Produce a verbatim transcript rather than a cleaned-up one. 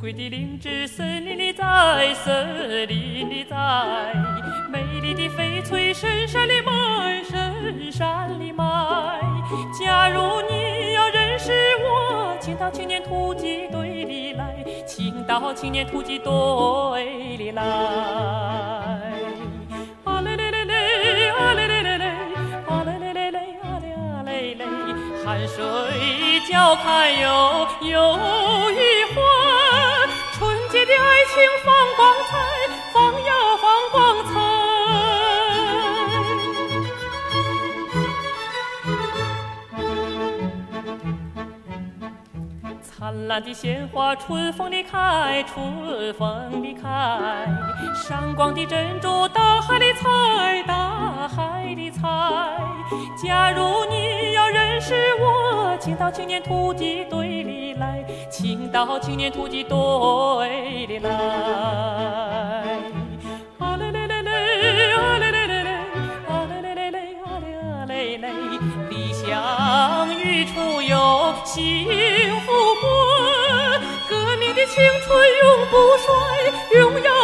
瑰的灵芝，森林里在，森林里在，美丽的翡翠，深山里埋，深山里埋。假如你要认识我，请到青年突击队里来，请到青年突击队里来。啊嘞嘞嘞嘞，啊嘞嘞嘞嘞，啊嘞嘞嘞嘞，啊嘞啊嘞嘞，汗水交看有有一欢，纯洁的爱情放光彩，放呀放光彩。灿烂的鲜花，春风里开，春风里开。闪光的珍珠，大海里采，大海里采。假如你要认识我，请到青年突击队里来，请到青年突击队里来。啊嘞嘞嘞嘞，啊嘞嘞嘞嘞，啊嘞嘞嘞嘞，啊嘞啊嘞嘞。理想与处有幸福。革命的青春永不衰，永远。